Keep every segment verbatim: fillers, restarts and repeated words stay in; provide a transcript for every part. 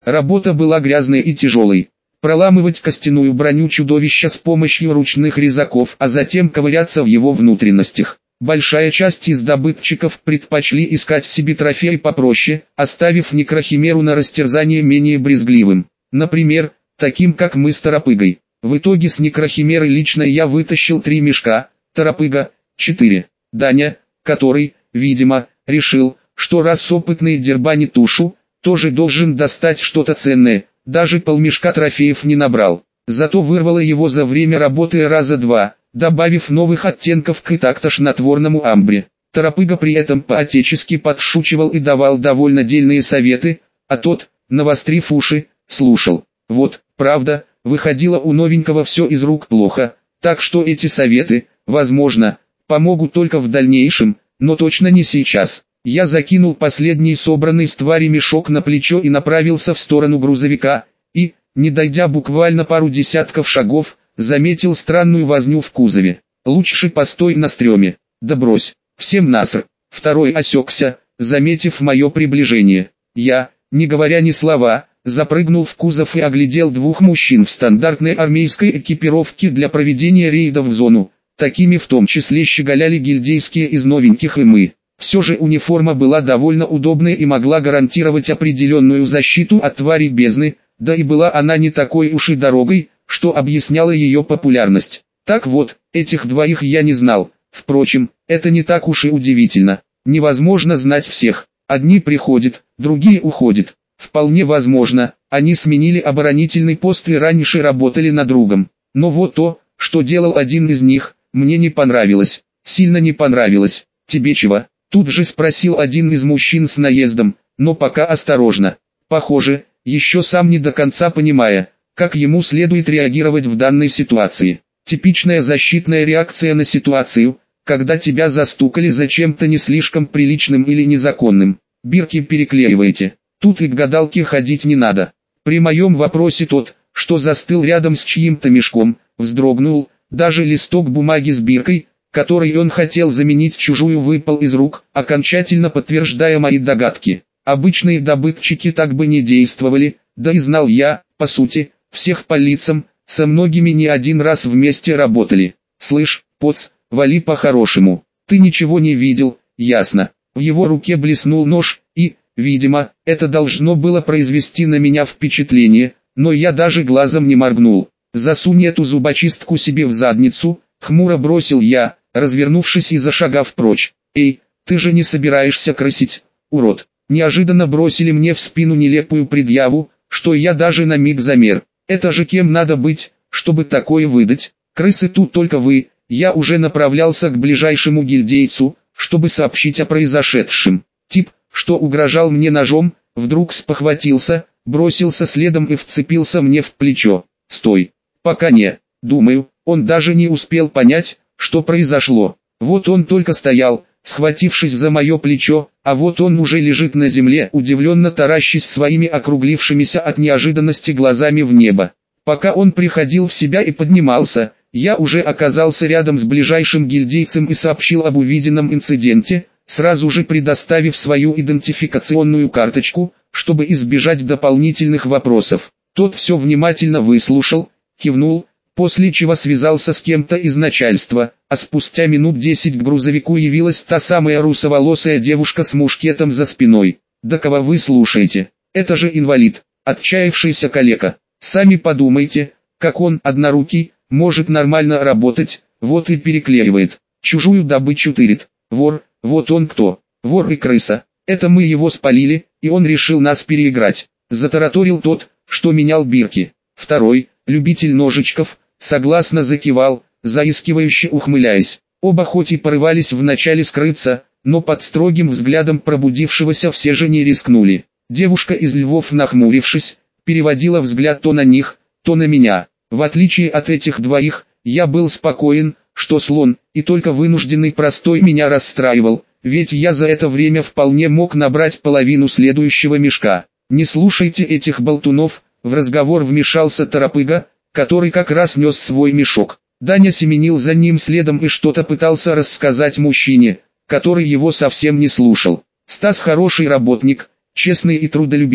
Работа была грязной и тяжелой. Проламывать костяную броню чудовища с помощью ручных резаков, а затем ковыряться в его внутренностях. Большая часть из добытчиков предпочли искать себе трофей попроще, оставив некрохимеру на растерзание менее брезгливым. Например, таким как мы с Торопыгой. В итоге с некрохимеры лично я вытащил три мешка, Торопыга – четыре. Даня, который, видимо, решил, что раз опытный дербанит тушу, тоже должен достать что-то ценное, даже полмешка трофеев не набрал. Зато вырвало его за время работы раза два, добавив новых оттенков к и так тошнотворному амбре. Торопыга при этом по-отечески подшучивал и давал довольно дельные советы, а тот, навострив уши, слушал. Вот, правда, выходило у новенького все из рук плохо, так что эти советы, возможно, помогут только в дальнейшем, но точно не сейчас. Я закинул последний собранный с твари мешок на плечо и направился в сторону грузовика, и, не дойдя буквально пару десятков шагов, заметил странную возню в кузове. «Лучше постой на стреме, да брось, всем наср». Второй осекся, заметив мое приближение. Я, не говоря ни слова, запрыгнул в кузов и оглядел двух мужчин в стандартной армейской экипировке для проведения рейдов в зону. Такими в том числе щеголяли гильдейские из новеньких и мы. Все же униформа была довольно удобной и могла гарантировать определенную защиту от тварей бездны, да и была она не такой уж и дорогой, что объясняло ее популярность. Так вот, этих двоих я не знал. Впрочем, это не так уж и удивительно. Невозможно знать всех. Одни приходят, другие уходят. Вполне возможно, они сменили оборонительный пост и раньше работали над другом. Но вот то, что делал один из них, мне не понравилось. Сильно не понравилось. Тебе чего? Тут же спросил один из мужчин с наездом, но пока осторожно. Похоже, еще сам не до конца понимая, как ему следует реагировать в данной ситуации. Типичная защитная реакция на ситуацию, когда тебя застукали за чем-то не слишком приличным или незаконным. Бирки переклеиваете. Тут и к гадалке ходить не надо. При моем вопросе тот, что застыл рядом с чьим-то мешком, вздрогнул, даже листок бумаги с биркой, который он хотел заменить чужую, выпал из рук, окончательно подтверждая мои догадки. Обычные добытчики так бы не действовали, да и знал я, по сути, всех по лицам, со многими не один раз вместе работали. Слышь, поц, вали по-хорошему, ты ничего не видел, ясно. В его руке блеснул нож, и, видимо, это должно было произвести на меня впечатление, но я даже глазом не моргнул. Засунь эту зубочистку себе в задницу, хмуро бросил я, развернувшись и зашагав прочь. «Эй, ты же не собираешься крысить, урод!» Неожиданно бросили мне в спину нелепую предъяву, что я даже на миг замер. Это же кем надо быть, чтобы такое выдать? Крысы тут только вы. Я уже направлялся к ближайшему гильдейцу, чтобы сообщить о произошедшем. Тип, что угрожал мне ножом, вдруг спохватился, бросился следом и вцепился мне в плечо. «Стой! Пока не!» Думаю, он даже не успел понять, что произошло. Вот он только стоял, схватившись за мое плечо, а вот он уже лежит на земле, удивленно таращась своими округлившимися от неожиданности глазами в небо. Пока он приходил в себя и поднимался, я уже оказался рядом с ближайшим гильдейцем и сообщил об увиденном инциденте, сразу же предоставив свою идентификационную карточку, чтобы избежать дополнительных вопросов. Тот все внимательно выслушал, кивнул, после чего связался с кем-то из начальства, а спустя минут десять к грузовику явилась та самая русоволосая девушка с мушкетом за спиной. «Да кого вы слушаете? Это же инвалид, отчаявшийся калека. Сами подумайте, как он, однорукий, может нормально работать, вот и переклеивает, чужую добычу тырит. Вор, вот он кто, вор и крыса. Это мы его спалили, и он решил нас переиграть», затараторил тот, что менял бирки. Второй, любитель ножичков, согласно закивал, заискивающе ухмыляясь. Оба хоть и порывались вначале скрыться, но под строгим взглядом пробудившегося все же не рискнули. Девушка из Львов, нахмурившись, переводила взгляд то на них, то на меня. В отличие от этих двоих, я был спокоен, что слон, и только вынужденный простой меня расстраивал, ведь я за это время вполне мог набрать половину следующего мешка. «Не слушайте этих болтунов», в разговор вмешался Торопыга, который как раз нес свой мешок. Даня семенил за ним следом и что-то пытался рассказать мужчине, который его совсем не слушал. «Стас хороший работник, честный и трудолюбивый,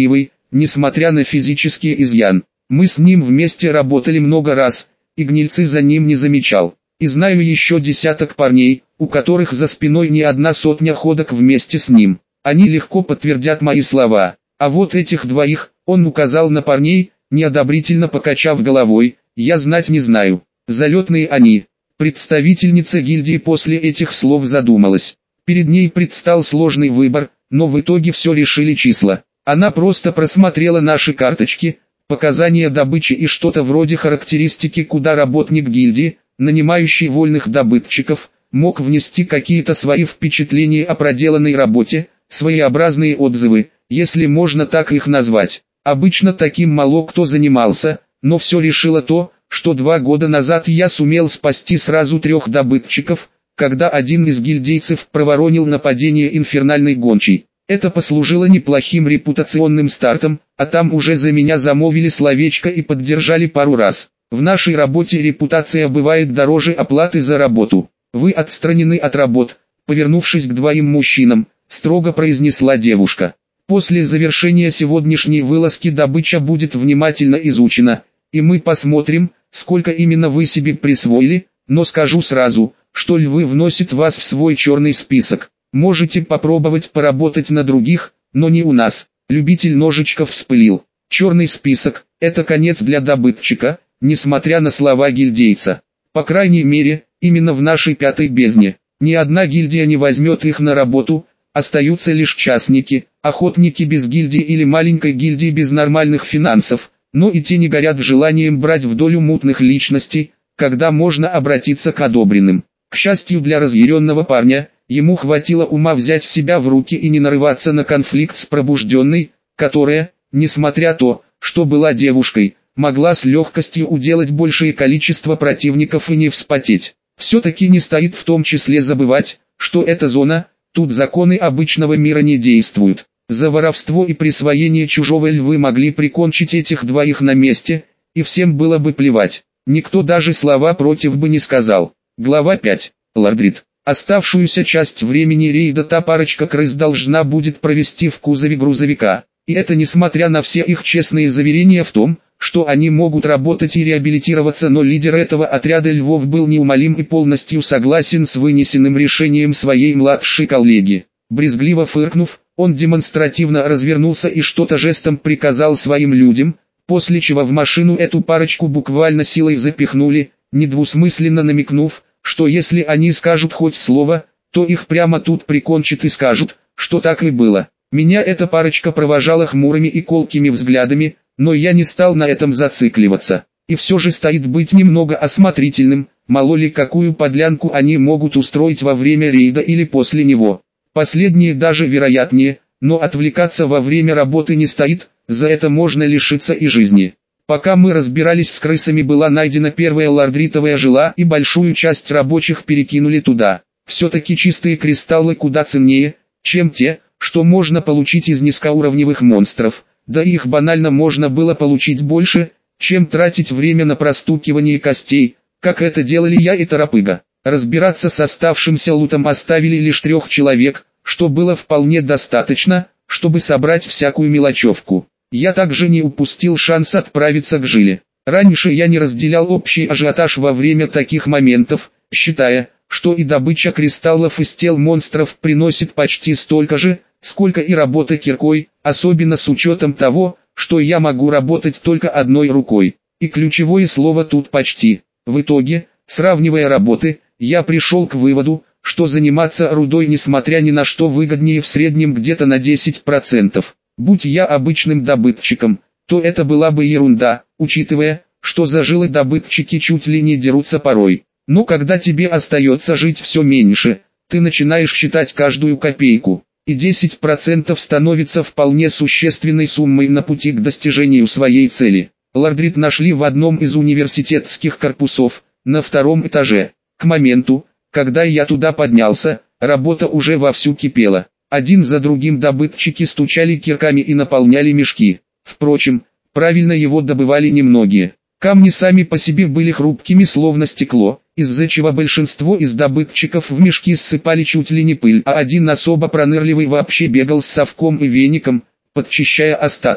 несмотря на физический изъян. Мы с ним вместе работали много раз, и гнильцы за ним не замечал. И знаю еще десяток парней, у которых за спиной не одна сотня ходок вместе с ним. Они легко подтвердят мои слова. А вот этих двоих, он указал на парней, неодобрительно покачав головой, я знать не знаю. Залетные они. Представительница гильдии после этих слов задумалась. Перед ней предстал сложный выбор, но в итоге все решили числа. Она просто просмотрела наши карточки, показания добычи и что-то вроде характеристики, куда работник гильдии, нанимающий вольных добытчиков, мог внести какие-то свои впечатления о проделанной работе, своеобразные отзывы, если можно так их назвать. Обычно таким мало кто занимался, но все решило то, что два года назад я сумел спасти сразу трех добытчиков, когда один из гильдейцев проворонил нападение инфернальной гончей. Это послужило неплохим репутационным стартом, а там уже за меня замовили словечко и поддержали пару раз. В нашей работе репутация бывает дороже оплаты за работу. Вы отстранены от работ, повернувшись к двоим мужчинам, строго произнесла девушка. После завершения сегодняшней вылазки добыча будет внимательно изучена, и мы посмотрим, сколько именно вы себе присвоили, но скажу сразу, что львы вносят вас в свой черный список. Можете попробовать поработать на других, но не у нас. Любитель ножичков вспылил. Черный список – это конец для добытчика, несмотря на слова гильдейца. По крайней мере, именно в нашей пятой бездне. Ни одна гильдия не возьмет их на работу, остаются лишь частники, охотники без гильдии или маленькой гильдии без нормальных финансов, но и те не горят желанием брать в долю мутных личностей, когда можно обратиться к одобренным. К счастью для разъяренного парня, ему хватило ума взять себя в руки и не нарываться на конфликт с пробужденной, которая, несмотря то, что была девушкой, могла с легкостью уделать большее количество противников и не вспотеть. Все-таки не стоит в том числе забывать, что эта зона, тут законы обычного мира не действуют. За воровство и присвоение чужого львы могли прикончить этих двоих на месте, и всем было бы плевать. Никто даже слова против бы не сказал. Глава пять. Лордрит. Оставшуюся часть времени рейда та парочка крыс должна будет провести в кузове грузовика. И это несмотря на все их честные заверения в том, что они могут работать и реабилитироваться, но лидер этого отряда львов был неумолим и полностью согласен с вынесенным решением своей младшей коллеги. Брезгливо фыркнув, он демонстративно развернулся и что-то жестом приказал своим людям, после чего в машину эту парочку буквально силой запихнули, недвусмысленно намекнув, что если они скажут хоть слово, то их прямо тут прикончат и скажут, что так и было. Меня эта парочка провожала хмурыми и колкими взглядами, но я не стал на этом зацикливаться. И все же стоит быть немного осмотрительным, мало ли какую подлянку они могут устроить во время рейда или после него. Последнее даже вероятнее, но отвлекаться во время работы не стоит, за это можно лишиться и жизни. Пока мы разбирались с крысами, была найдена первая лордритовая жила и большую часть рабочих перекинули туда. Все-таки чистые кристаллы куда ценнее, чем те, что можно получить из низкоуровневых монстров, да и их банально можно было получить больше, чем тратить время на простукивание костей, как это делали я и Торопыга. Разбираться с оставшимся лутом оставили лишь трех человек, что было вполне достаточно, чтобы собрать всякую мелочевку. Я также не упустил шанс отправиться к жиле. Раньше я не разделял общий ажиотаж во время таких моментов, считая, что и добыча кристаллов из тел монстров приносит почти столько же, сколько и работа киркой, особенно с учетом того, что я могу работать только одной рукой. И ключевое слово тут «почти». В итоге, сравнивая работы, я пришел к выводу, что заниматься рудой несмотря ни на что выгоднее в среднем где-то на десять процентов. Будь я обычным добытчиком, то это была бы ерунда, учитывая, что за жилы добытчики чуть ли не дерутся порой. Но когда тебе остается жить все меньше, ты начинаешь считать каждую копейку, и десять процентов становится вполне существенной суммой на пути к достижению своей цели. Лордрит нашли в одном из университетских корпусов, на втором этаже. К моменту, когда я туда поднялся, работа уже вовсю кипела. Один за другим добытчики стучали кирками и наполняли мешки. Впрочем, правильно его добывали немногие. Камни сами по себе были хрупкими словно стекло, из-за чего большинство из добытчиков в мешки ссыпали чуть ли не пыль, а один особо пронырливый вообще бегал с совком и веником, подчищая остатки.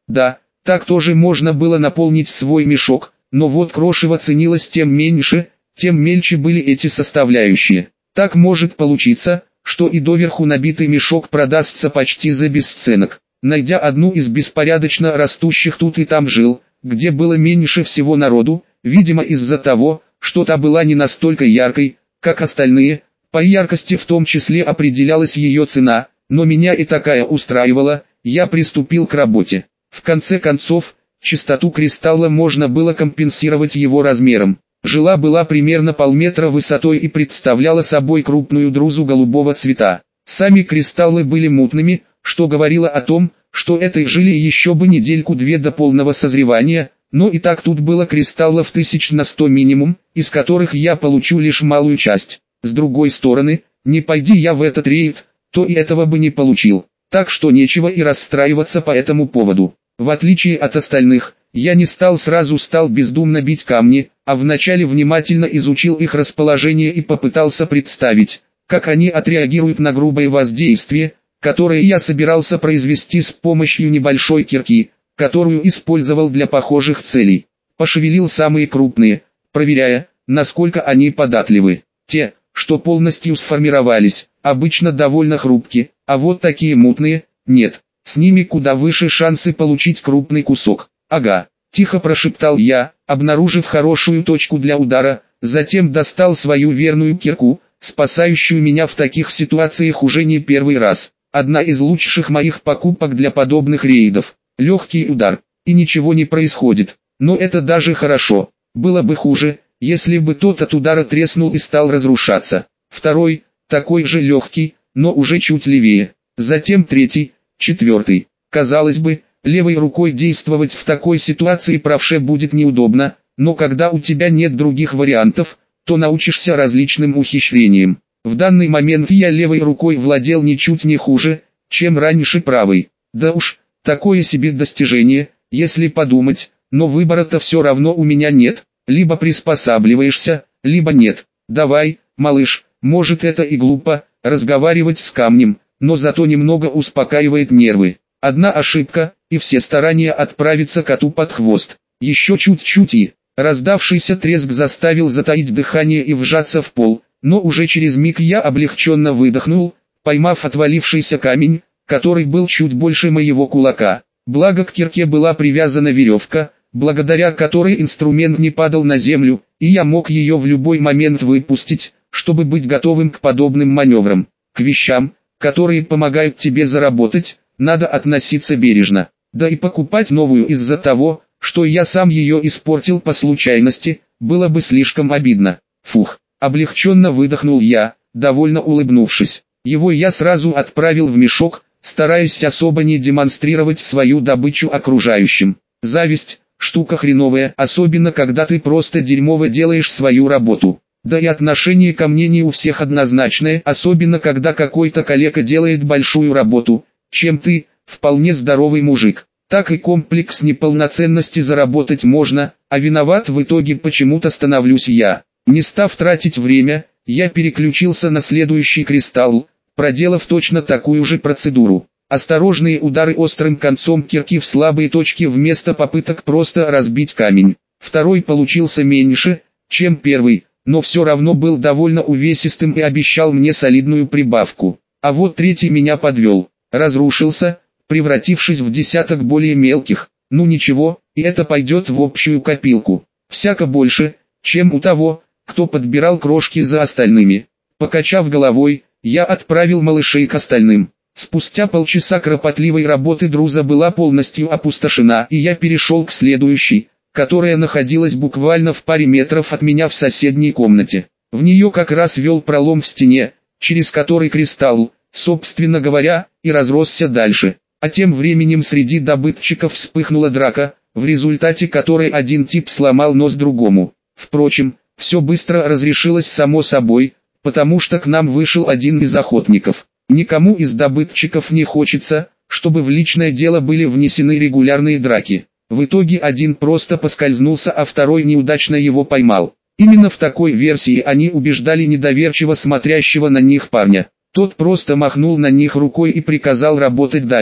Да, так тоже можно было наполнить свой мешок, но вот крошево ценилось тем меньше, тем мельче были эти составляющие. Так может получиться, что и доверху набитый мешок продастся почти за бесценок. Найдя одну из беспорядочно растущих тут и там жил, где было меньше всего народу, видимо из-за того, что та была не настолько яркой, как остальные, по яркости в том числе определялась ее цена, но меня и такая устраивала, я приступил к работе. В конце концов, чистоту кристалла можно было компенсировать его размером. Жила была примерно полметра высотой и представляла собой крупную друзу голубого цвета. Сами кристаллы были мутными, что говорило о том, что этой жиле еще бы недельку-две до полного созревания, но и так тут было кристаллов тысяч на сто минимум, из которых я получу лишь малую часть. С другой стороны, не пойди я в этот рейд, то и этого бы не получил, так что нечего и расстраиваться по этому поводу. В отличие от остальных, я не стал сразу стал бездумно бить камни, а вначале внимательно изучил их расположение и попытался представить, как они отреагируют на грубое воздействие, которое я собирался произвести с помощью небольшой кирки, которую использовал для похожих целей. Пошевелил самые крупные, проверяя, насколько они податливы. Те, что полностью сформировались, обычно довольно хрупки, а вот такие мутные, нет. С ними куда выше шансы получить крупный кусок. Ага, тихо прошептал я, обнаружив хорошую точку для удара, затем достал свою верную кирку, спасающую меня в таких ситуациях уже не первый раз. Одна из лучших моих покупок для подобных рейдов. Легкий удар, и ничего не происходит. Но это даже хорошо. Было бы хуже, если бы тот от удара треснул и стал разрушаться. Второй, такой же легкий, но уже чуть левее. Затем третий, четвертый. Казалось бы, левой рукой действовать в такой ситуации правше будет неудобно, но когда у тебя нет других вариантов, то научишься различным ухищрениям. В данный момент я левой рукой владел ничуть не хуже, чем раньше правой. Да уж, такое себе достижение, если подумать, но выбора-то все равно у меня нет, либо приспосабливаешься, либо нет. Давай, малыш, может это и глупо, разговаривать с камнем, но зато немного успокаивает нервы. Одна ошибка, и все старания отправятся коту под хвост. Еще чуть-чуть и... Раздавшийся треск заставил затаить дыхание и вжаться в пол, но уже через миг я облегченно выдохнул, поймав отвалившийся камень, который был чуть больше моего кулака. Благо к кирке была привязана веревка, благодаря которой инструмент не падал на землю, и я мог ее в любой момент выпустить, чтобы быть готовым к подобным маневрам. К вещам, которые помогают тебе заработать, надо относиться бережно. Да и покупать новую из-за того, что я сам ее испортил по случайности, было бы слишком обидно. Фух, облегченно выдохнул я, довольно улыбнувшись. Его я сразу отправил в мешок, стараясь особо не демонстрировать свою добычу окружающим. Зависть – штука хреновая, особенно когда ты просто дерьмово делаешь свою работу. Да и отношение ко мне не у всех однозначное, особенно когда какой-то калека делает большую работу, чем ты, вполне здоровый мужик. Так и комплекс неполноценности заработать можно, а виноват в итоге почему-то становлюсь я. Не став тратить время, я переключился на следующий кристалл, проделав точно такую же процедуру. Осторожные удары острым концом кирки в слабые точки вместо попыток просто разбить камень. Второй получился меньше, чем первый, но все равно был довольно увесистым и обещал мне солидную прибавку. А вот третий меня подвел, разрушился, превратившись в десяток более мелких. Ну ничего, и это пойдет в общую копилку. Всяко больше, чем у того, кто подбирал крошки за остальными. Покачав головой, я отправил малышей к остальным. Спустя полчаса кропотливой работы друза была полностью опустошена, и я перешел к следующей, которая находилась буквально в паре метров от меня в соседней комнате. В нее как раз вел пролом в стене, через который кристалл, собственно говоря, и разросся дальше. А тем временем среди добытчиков вспыхнула драка, в результате которой один тип сломал нос другому. Впрочем, все быстро разрешилось само собой, потому что к нам вышел один из охотников. Никому из добытчиков не хочется, чтобы в личное дело были внесены регулярные драки. В итоге один просто поскользнулся, а второй неудачно его поймал. Именно в такой версии они убеждали недоверчиво смотрящего на них парня. Тот просто махнул на них рукой и приказал работать дальше.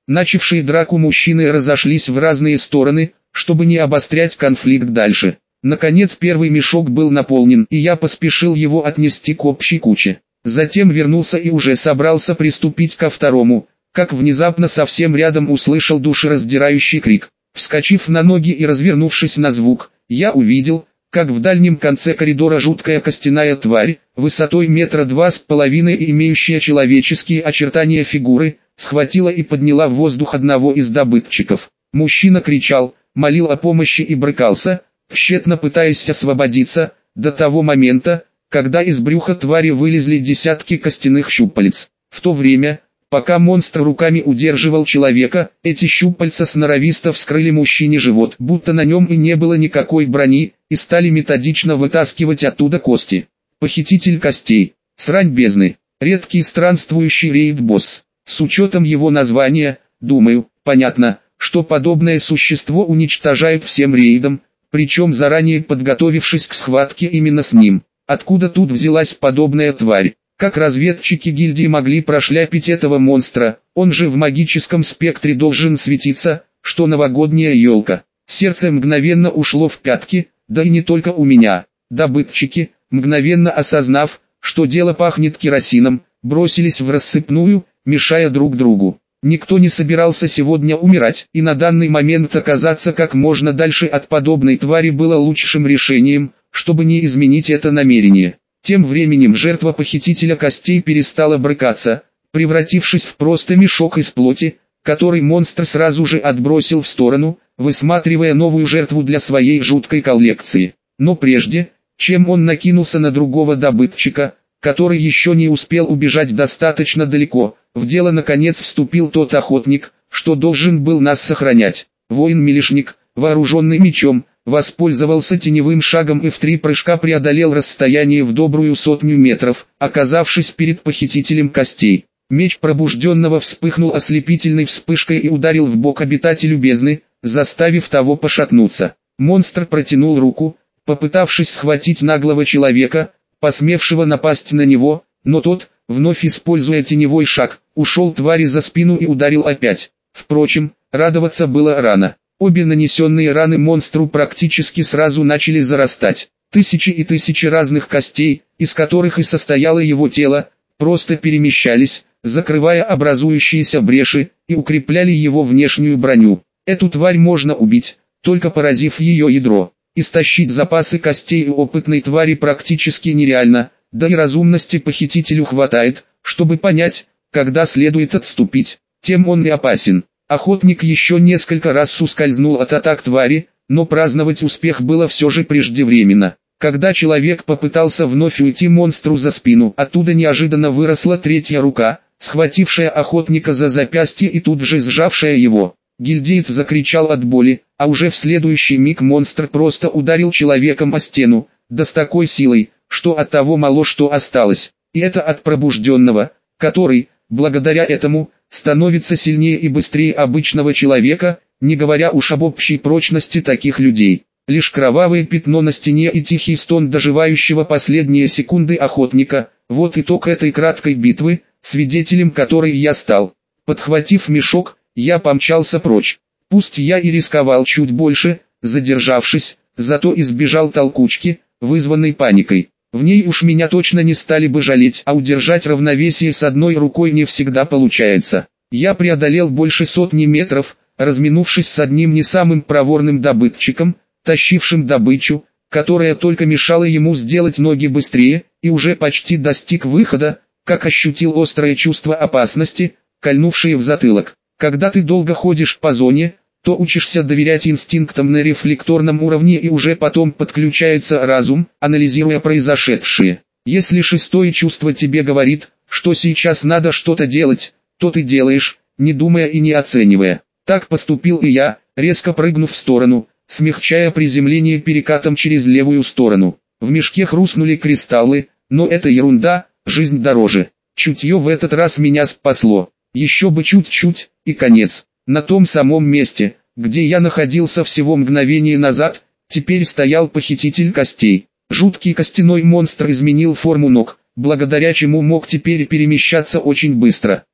Начавшие драку мужчины разошлись в разные стороны, чтобы не обострять конфликт дальше. Наконец первый мешок был наполнен, и я поспешил его отнести к общей куче. Затем вернулся и уже собрался приступить ко второму, как внезапно совсем рядом услышал душераздирающий крик. Вскочив на ноги и развернувшись на звук, я увидел, как в дальнем конце коридора жуткая костяная тварь, высотой метра два с половиной и имеющая человеческие очертания фигуры, схватила и подняла в воздух одного из добытчиков. Мужчина кричал, молил о помощи и брыкался, тщетно пытаясь освободиться, до того момента, когда из брюха твари вылезли десятки костяных щупалец. В то время, пока монстр руками удерживал человека, эти щупальца сноровисто вскрыли мужчине живот, будто на нем и не было никакой брони, и стали методично вытаскивать оттуда кости. Похититель костей. Срань бездны. Редкий странствующий рейд-босс. С учетом его названия, думаю, понятно, что подобное существо уничтожает всем рейдом, причем заранее подготовившись к схватке именно с ним. Откуда тут взялась подобная тварь? Как разведчики гильдии могли прошляпить этого монстра? Он же в магическом спектре должен светиться, что новогодняя елка. Сердце мгновенно ушло в пятки, да и не только у меня. Добытчики, мгновенно осознав, что дело пахнет керосином, бросились в рассыпную, мешая друг другу. Никто не собирался сегодня умирать, и на данный момент оказаться как можно дальше от подобной твари было лучшим решением, чтобы не изменить это намерение. Тем временем жертва похитителя костей перестала брыкаться, превратившись в просто мешок из плоти, который монстр сразу же отбросил в сторону, высматривая новую жертву для своей жуткой коллекции. Но прежде, чем он накинулся на другого добытчика, который еще не успел убежать достаточно далеко, в дело наконец вступил тот охотник, что должен был нас сохранять. Воин-милишник, вооруженный мечом, воспользовался теневым шагом и в три прыжка преодолел расстояние в добрую сотню метров, оказавшись перед похитителем костей. Меч пробужденного вспыхнул ослепительной вспышкой и ударил в бок обитателю бездны, заставив того пошатнуться. Монстр протянул руку, попытавшись схватить наглого человека, посмевшего напасть на него, но тот, вновь используя теневой шаг, ушел твари за спину и ударил опять. Впрочем, радоваться было рано. Обе нанесенные раны монстру практически сразу начали зарастать. Тысячи и тысячи разных костей, из которых и состояло его тело, просто перемещались, закрывая образующиеся бреши, и укрепляли его внешнюю броню. Эту тварь можно убить, только поразив ее ядро. Истощить запасы костей у опытной твари практически нереально, да и разумности похитителю хватает, чтобы понять, когда следует отступить. Тем он и опасен. Охотник еще несколько раз ускользнул от атак твари, но праздновать успех было все же преждевременно. Когда человек попытался вновь уйти монстру за спину, оттуда неожиданно выросла третья рука, схватившая охотника за запястье и тут же сжавшая его. Гильдеец закричал от боли, а уже в следующий миг монстр просто ударил человеком о стену, да с такой силой, что от того мало что осталось. И это от пробужденного, который, благодаря этому, становится сильнее и быстрее обычного человека, не говоря уж об общей прочности таких людей. Лишь кровавое пятно на стене и тихий стон доживающего последние секунды охотника – вот итог этой краткой битвы, свидетелем которой я стал. Подхватив мешок, я помчался прочь. Пусть я и рисковал чуть больше, задержавшись, зато избежал толкучки, вызванной паникой. В ней уж меня точно не стали бы жалеть, а удержать равновесие с одной рукой не всегда получается. Я преодолел больше сотни метров, разминувшись с одним не самым проворным добытчиком, тащившим добычу, которая только мешала ему сделать ноги быстрее, и уже почти достиг выхода, как ощутил острое чувство опасности, кольнувшее в затылок. Когда ты долго ходишь по зоне, то учишься доверять инстинктам на рефлекторном уровне и уже потом подключается разум, анализируя произошедшее. Если шестое чувство тебе говорит, что сейчас надо что-то делать, то ты делаешь, не думая и не оценивая. Так поступил и я, резко прыгнув в сторону, смягчая приземление перекатом через левую сторону. В мешке хрустнули кристаллы, но это ерунда, жизнь дороже. Чутье в этот раз меня спасло. Еще бы чуть-чуть, и конец. На том самом месте, где я находился всего мгновение назад, теперь стоял похититель костей. Жуткий костяной монстр изменил форму ног, благодаря чему мог теперь перемещаться очень быстро.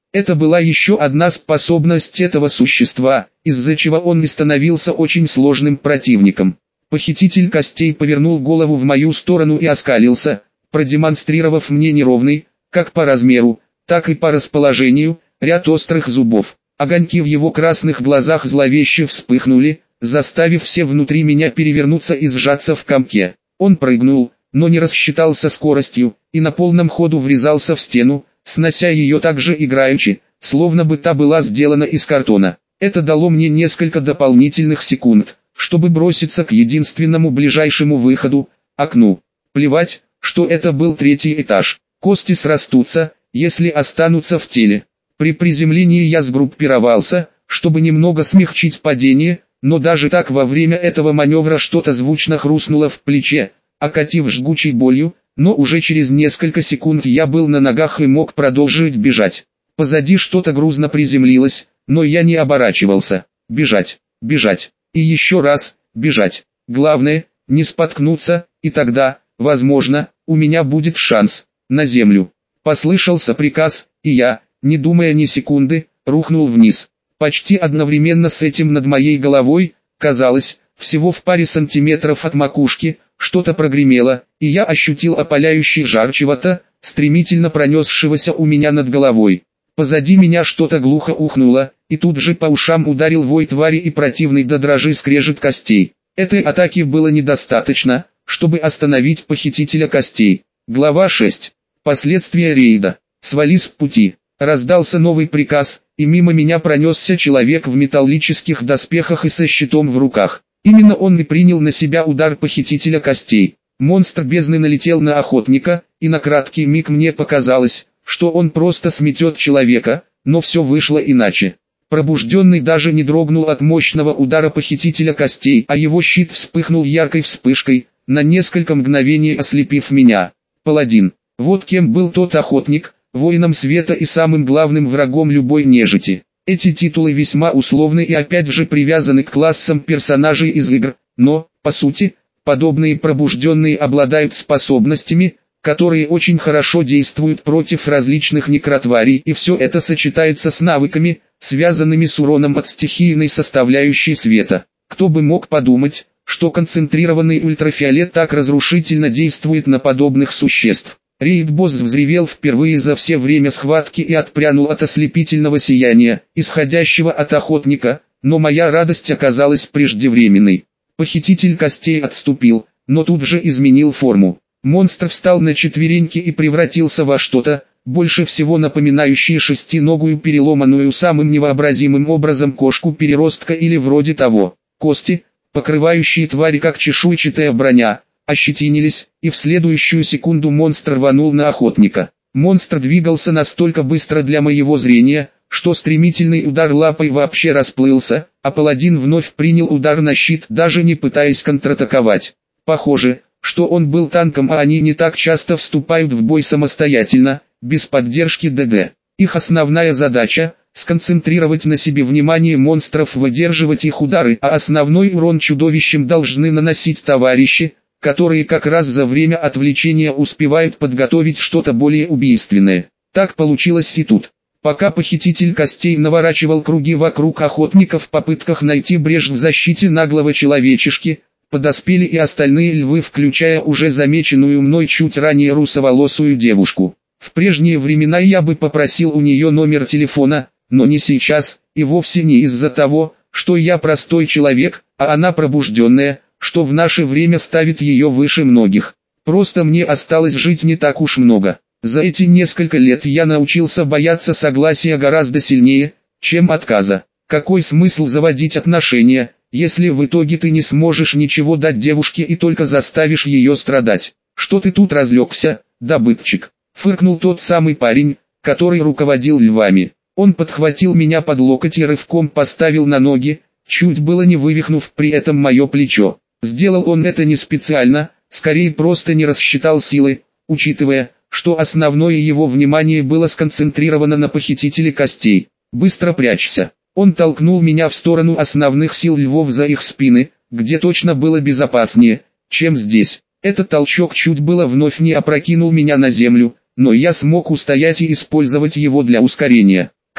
Это была еще одна способность этого существа, из-за чего он не становился очень сложным противником. Похититель костей повернул голову в мою сторону и оскалился, продемонстрировав мне неровный, как по размеру, так и по расположению, ряд острых зубов. Огоньки в его красных глазах зловеще вспыхнули, заставив все внутри меня перевернуться и сжаться в комке. Он прыгнул, но не рассчитал со скоростью, и на полном ходу врезался в стену, снося ее так же играючи, словно бы та была сделана из картона. Это дало мне несколько дополнительных секунд, чтобы броситься к единственному ближайшему выходу, окну. Плевать, что это был третий этаж. Кости срастутся, если останутся в теле. При приземлении я сгруппировался, чтобы немного смягчить падение, но даже так во время этого маневра что-то звучно хрустнуло в плече, окатив жгучей болью, но уже через несколько секунд я был на ногах и мог продолжить бежать. Позади что-то грузно приземлилось, но я не оборачивался. Бежать, бежать, и еще раз, бежать. Главное, не споткнуться, и тогда, возможно, у меня будет шанс. На землю. Послышался приказ, и я, не думая ни секунды, рухнул вниз. Почти одновременно с этим над моей головой, казалось, всего в паре сантиметров от макушки, что-то прогремело, и я ощутил опаляющий жар чего-то, стремительно пронесшегося у меня над головой. Позади меня что-то глухо ухнуло, и тут же по ушам ударил вой твари и противный до дрожи скрежет костей. Этой атаки было недостаточно, чтобы остановить похитителя костей. Глава шесть. Последствия рейда. Свали с пути. Раздался новый приказ, и мимо меня пронесся человек в металлических доспехах и со щитом в руках. Именно он и принял на себя удар похитителя костей. Монстр бездны налетел на охотника, и на краткий миг мне показалось, что он просто сметет человека, но все вышло иначе. Пробужденный даже не дрогнул от мощного удара похитителя костей, а его щит вспыхнул яркой вспышкой, на несколько мгновений ослепив меня. Паладин. Вот кем был тот охотник, воином света и самым главным врагом любой нежити. Эти титулы весьма условны и опять же привязаны к классам персонажей из игр, но, по сути, подобные пробужденные обладают способностями, которые очень хорошо действуют против различных некротварей, и все это сочетается с навыками, связанными с уроном от стихийной составляющей света. Кто бы мог подумать, что концентрированный ультрафиолет так разрушительно действует на подобных существ. Рейд-босс взревел впервые за все время схватки и отпрянул от ослепительного сияния, исходящего от охотника, но моя радость оказалась преждевременной. Похититель костей отступил, но тут же изменил форму. Монстр встал на четвереньки и превратился во что-то, больше всего напоминающее шестиногую переломанную самым невообразимым образом кошку-переростка или вроде того. Кости, покрывающие твари как чешуйчатая броня, ощетинились, и в следующую секунду монстр рванул на охотника. Монстр двигался настолько быстро для моего зрения, что стремительный удар лапой вообще расплылся, а паладин вновь принял удар на щит, даже не пытаясь контратаковать. Похоже, что он был танком, а они не так часто вступают в бой самостоятельно, без поддержки ДД. Их основная задача – сконцентрировать на себе внимание монстров, выдерживать их удары, а основной урон чудовищам должны наносить товарищи, которые как раз за время отвлечения успевают подготовить что-то более убийственное. Так получилось и тут. Пока похититель костей наворачивал круги вокруг охотника в попытках найти брешь в защите наглого человечешки, подоспели и остальные львы, включая уже замеченную мной чуть ранее русоволосую девушку. В прежние времена я бы попросил у нее номер телефона, но не сейчас, и вовсе не из-за того, что я простой человек, а она пробужденная, что в наше время ставит ее выше многих. Просто мне осталось жить не так уж много. За эти несколько лет я научился бояться согласия гораздо сильнее, чем отказа. Какой смысл заводить отношения, если в итоге ты не сможешь ничего дать девушке и только заставишь ее страдать? Что ты тут разлегся, добытчик? Фыркнул тот самый парень, который руководил львами. Он подхватил меня под локоть и рывком поставил на ноги, чуть было не вывихнув при этом мое плечо. Сделал он это не специально, скорее просто не рассчитал силы, учитывая, что основное его внимание было сконцентрировано на похитителе костей. «Быстро прячься!» Он толкнул меня в сторону основных сил львов за их спины, где точно было безопаснее, чем здесь. Этот толчок чуть было вновь не опрокинул меня на землю, но я смог устоять и использовать его для ускорения.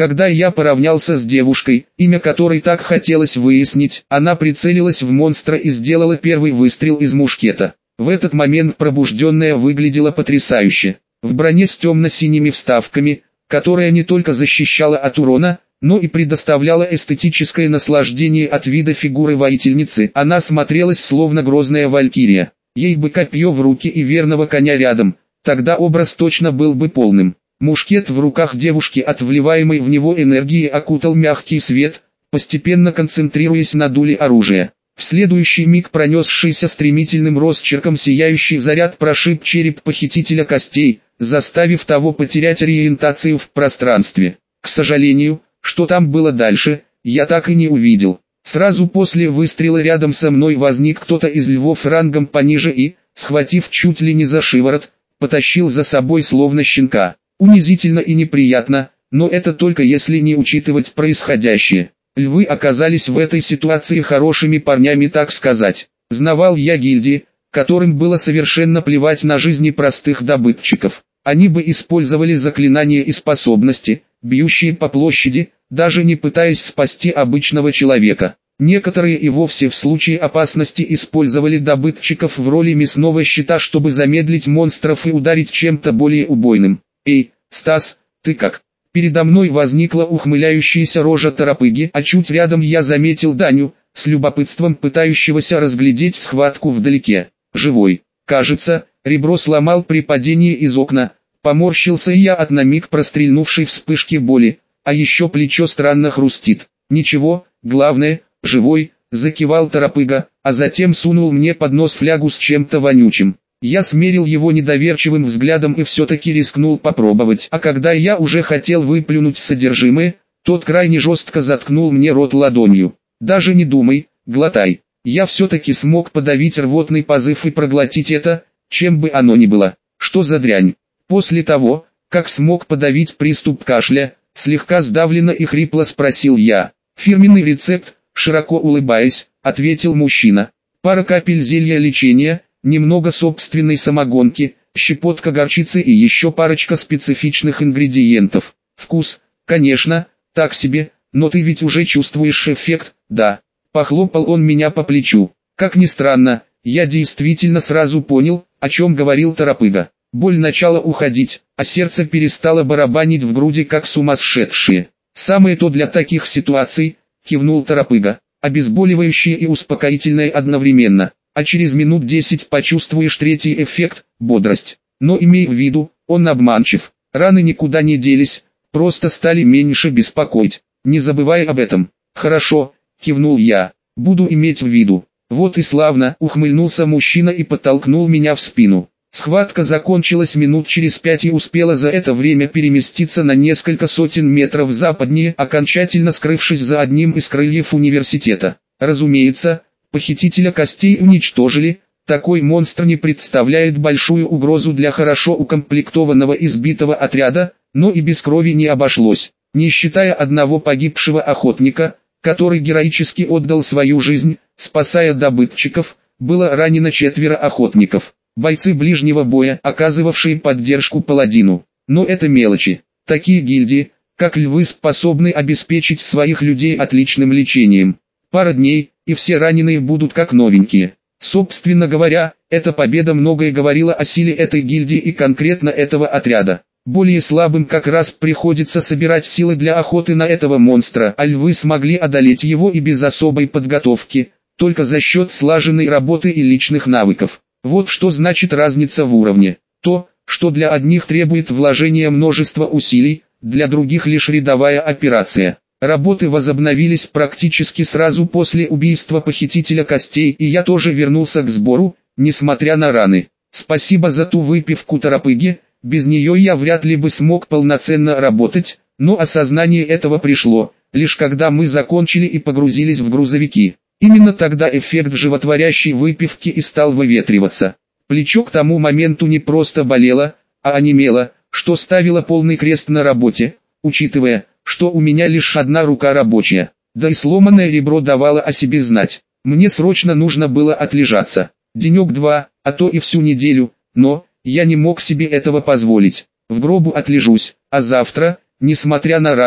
Когда я поравнялся с девушкой, имя которой так хотелось выяснить, она прицелилась в монстра и сделала первый выстрел из мушкета. В этот момент пробужденная выглядела потрясающе. В броне с темно-синими вставками, которая не только защищала от урона, но и предоставляла эстетическое наслаждение от вида фигуры воительницы. Она смотрелась словно грозная валькирия. Ей бы копье в руки и верного коня рядом, тогда образ точно был бы полным. Мушкет в руках девушки от вливаемой в него энергии окутал мягкий свет, постепенно концентрируясь на дуле оружия. В следующий миг пронесшийся стремительным росчерком сияющий заряд прошиб череп похитителя костей, заставив того потерять ориентацию в пространстве. К сожалению, что там было дальше, я так и не увидел. Сразу после выстрела рядом со мной возник кто-то из львов рангом пониже и, схватив чуть ли не за шиворот, потащил за собой словно щенка. Унизительно и неприятно, но это только если не учитывать происходящее. Львы оказались в этой ситуации хорошими парнями, так сказать. Знавал я гильдии, которым было совершенно плевать на жизни простых добытчиков. Они бы использовали заклинания и способности, бьющие по площади, даже не пытаясь спасти обычного человека. Некоторые и вовсе в случае опасности использовали добытчиков в роли мясного щита, чтобы замедлить монстров и ударить чем-то более убойным. «Эй, Стас, ты как?» Передо мной возникла ухмыляющаяся рожа торопыги, а чуть рядом я заметил Даню, с любопытством пытающегося разглядеть схватку вдалеке. «Живой. Кажется, ребро сломал при падении из окна». Поморщился я от на миг прострельнувшей вспышки боли, а еще плечо странно хрустит. «Ничего, главное, живой», — закивал торопыга, а затем сунул мне под нос флягу с чем-то вонючим. Я смерил его недоверчивым взглядом и все-таки рискнул попробовать. А когда я уже хотел выплюнуть содержимое, тот крайне жестко заткнул мне рот ладонью. «Даже не думай, глотай». Я все-таки смог подавить рвотный позыв и проглотить это, чем бы оно ни было. Что за дрянь? После того, как смог подавить приступ кашля, слегка сдавленно и хрипло спросил я. «Фирменный рецепт», широко улыбаясь, ответил мужчина. «Пара капель зелья лечения, немного собственной самогонки, щепотка горчицы и еще парочка специфичных ингредиентов. Вкус, конечно, так себе, но ты ведь уже чувствуешь эффект, да?» Похлопал он меня по плечу. Как ни странно, я действительно сразу понял, о чем говорил торопыга. Боль начала уходить, а сердце перестало барабанить в груди как сумасшедшее. «Самое то для таких ситуаций», — кивнул торопыга, — «обезболивающее и успокоительное одновременно. А через минут десять почувствуешь третий эффект – бодрость. Но имей в виду, он обманчив. Раны никуда не делись, просто стали меньше беспокоить. Не забывай об этом». «Хорошо», – кивнул я, – «буду иметь в виду». «Вот и славно», – ухмыльнулся мужчина и подтолкнул меня в спину. Схватка закончилась минут через пять и успела за это время переместиться на несколько сотен метров западнее, окончательно скрывшись за одним из крыльев университета. Разумеется, похитителя костей уничтожили, такой монстр не представляет большую угрозу для хорошо укомплектованного избитого отряда, но и без крови не обошлось. Не считая одного погибшего охотника, который героически отдал свою жизнь, спасая добытчиков, было ранено четверо охотников. Бойцы ближнего боя, оказывавшие поддержку паладину. Но это мелочи. Такие гильдии, как львы, способны обеспечить своих людей отличным лечением. Пара дней, и все раненые будут как новенькие. Собственно говоря, эта победа многое говорила о силе этой гильдии и конкретно этого отряда. Более слабым как раз приходится собирать силы для охоты на этого монстра, а львы смогли одолеть его и без особой подготовки, только за счет слаженной работы и личных навыков. Вот что значит разница в уровне. То, что для одних требует вложения множества усилий, для других лишь рядовая операция. Работы возобновились практически сразу после убийства похитителя костей, и я тоже вернулся к сбору, несмотря на раны. Спасибо за ту выпивку торопыги, без нее я вряд ли бы смог полноценно работать, но осознание этого пришло, лишь когда мы закончили и погрузились в грузовики. Именно тогда эффект животворящей выпивки и стал выветриваться. Плечо к тому моменту не просто болело, а онемело, что ставило полный крест на работе, учитывая, что у меня лишь одна рука рабочая. Да и сломанное ребро давало о себе знать. Мне срочно нужно было отлежаться. Денек-два, а то и всю неделю, но я не мог себе этого позволить. В гробу отлежусь, а завтра, несмотря на раны,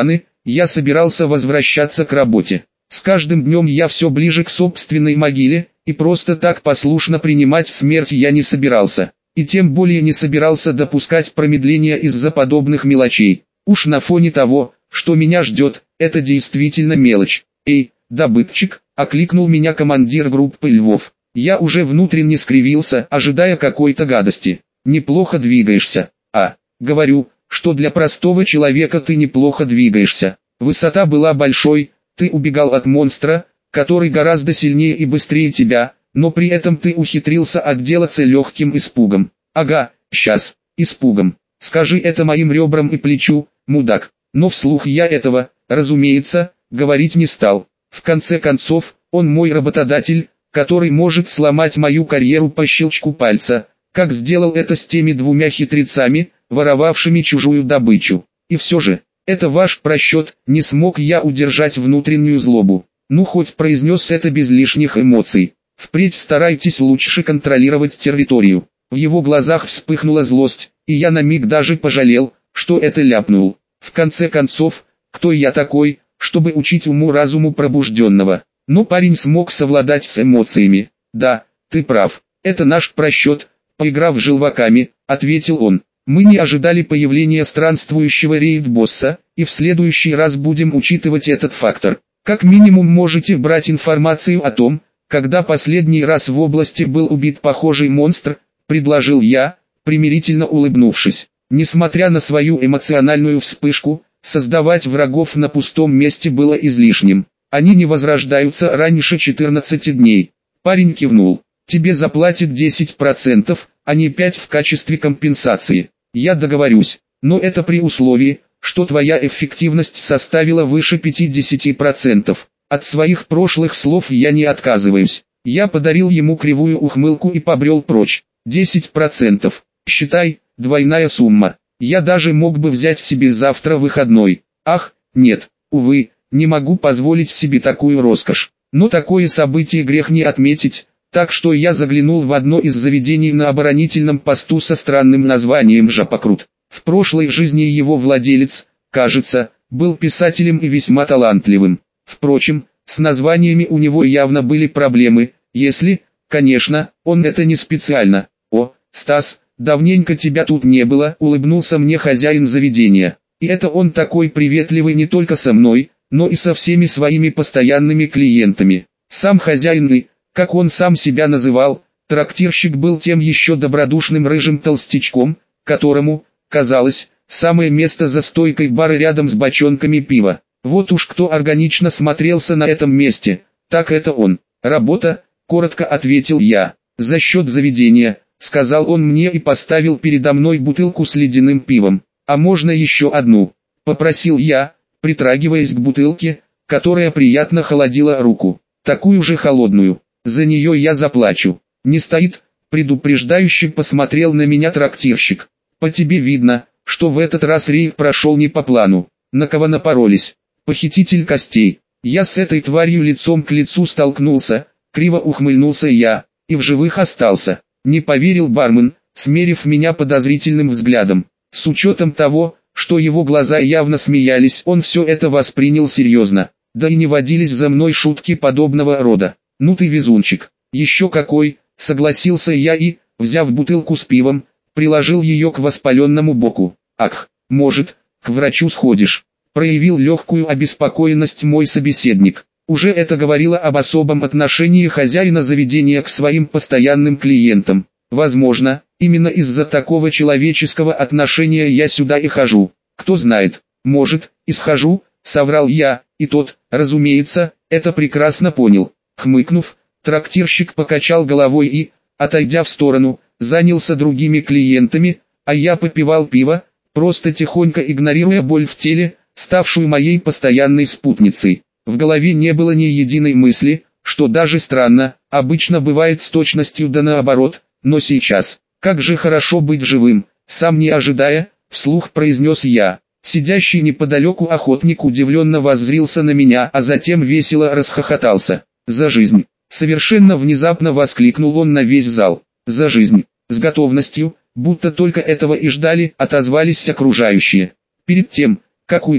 я собирался возвращаться к работе. С каждым днем я все ближе к собственной могиле, и просто так послушно принимать смерть я не собирался. И тем более не собирался допускать промедления из-за подобных мелочей. Уж на фоне того, что меня ждет, это действительно мелочь. «Эй, добытчик!» — окликнул меня командир группы Львов. Я уже внутренне скривился, ожидая какой-то гадости. «Неплохо двигаешься». «А, говорю, что для простого человека ты неплохо двигаешься. Высота была большой, ты убегал от монстра, который гораздо сильнее и быстрее тебя, но при этом ты ухитрился отделаться легким испугом». «Ага, сейчас, испугом. Скажи это моим ребрам и плечу, мудак». Но вслух я этого, разумеется, говорить не стал. В конце концов, он мой работодатель, который может сломать мою карьеру по щелчку пальца, как сделал это с теми двумя хитрецами, воровавшими чужую добычу. И все же, это ваш просчет, не смог я удержать внутреннюю злобу. Ну хоть произнес это без лишних эмоций. Впредь старайтесь лучше контролировать территорию. В его глазах вспыхнула злость, и я на миг даже пожалел, что это ляпнул. В конце концов, кто я такой, чтобы учить уму-разуму пробужденного? Но парень смог совладать с эмоциями. «Да, ты прав, это наш просчет», — поиграв желваками, ответил он. «Мы не ожидали появления странствующего рейд-босса, и в следующий раз будем учитывать этот фактор. Как минимум можете брать информацию о том, когда последний раз в области был убит похожий монстр», — предложил я, примирительно улыбнувшись. Несмотря на свою эмоциональную вспышку, создавать врагов на пустом месте было излишним. Они не возрождаются раньше четырнадцати дней. Парень кивнул. «Тебе заплатят десять процентов, а не пять процентов в качестве компенсации. Я договорюсь, но это при условии, что твоя эффективность составила выше пятидесяти процентов. От своих прошлых слов я не отказываюсь». Я подарил ему кривую ухмылку и побрел прочь. десять процентов. Считай, двойная сумма. Я даже мог бы взять себе завтра выходной. Ах, нет, увы, не могу позволить себе такую роскошь. Но такое событие грех не отметить, так что я заглянул в одно из заведений на оборонительном посту со странным названием «Жопокрут». В прошлой жизни его владелец, кажется, был писателем и весьма талантливым. Впрочем, с названиями у него явно были проблемы, если, конечно, он это не специально. «О, Стас, давненько тебя тут не было», — улыбнулся мне хозяин заведения. И это он такой приветливый не только со мной, но и со всеми своими постоянными клиентами. Сам хозяин и, как он сам себя называл, трактирщик был тем еще добродушным рыжим толстячком, которому, казалось, самое место за стойкой бара рядом с бочонками пива. Вот уж кто органично смотрелся на этом месте, так это он. «Работа», — коротко ответил я. «За счет заведения», — сказал он мне и поставил передо мной бутылку с ледяным пивом. «А можно еще одну?» — попросил я, притрагиваясь к бутылке, которая приятно холодила руку. «Такую же холодную. За нее я заплачу». «Не стоит», — предупреждающе посмотрел на меня трактирщик. «По тебе видно, что в этот раз рейд прошел не по плану. На кого напоролись? Похититель костей. Я с этой тварью лицом к лицу столкнулся», — криво ухмыльнулся я, — «и в живых остался». Не поверил бармен, смерив меня подозрительным взглядом. С учетом того, что его глаза явно смеялись, он все это воспринял серьезно. Да и не водились за мной шутки подобного рода. «Ну ты везунчик». «Еще какой», — согласился я и, взяв бутылку с пивом, приложил ее к воспаленному боку. «Ах, может, к врачу сходишь?» — проявил легкую обеспокоенность мой собеседник. Уже это говорило об особом отношении хозяина заведения к своим постоянным клиентам. Возможно, именно из-за такого человеческого отношения я сюда и хожу. Кто знает, может, и схожу, соврал я, и тот, разумеется, это прекрасно понял. Хмыкнув, трактирщик покачал головой и, отойдя в сторону, занялся другими клиентами, а я попивал пиво, просто тихонько игнорируя боль в теле, ставшую моей постоянной спутницей. В голове не было ни единой мысли, что даже странно, обычно бывает с точностью да наоборот, но сейчас, как же хорошо быть живым, сам не ожидая, вслух произнес я. Сидящий неподалеку охотник удивленно воззрился на меня, а затем весело расхохотался. «За жизнь!» Совершенно внезапно воскликнул он на весь зал. «За жизнь!» С готовностью, будто только этого и ждали, отозвались окружающие. Перед тем, как уйти,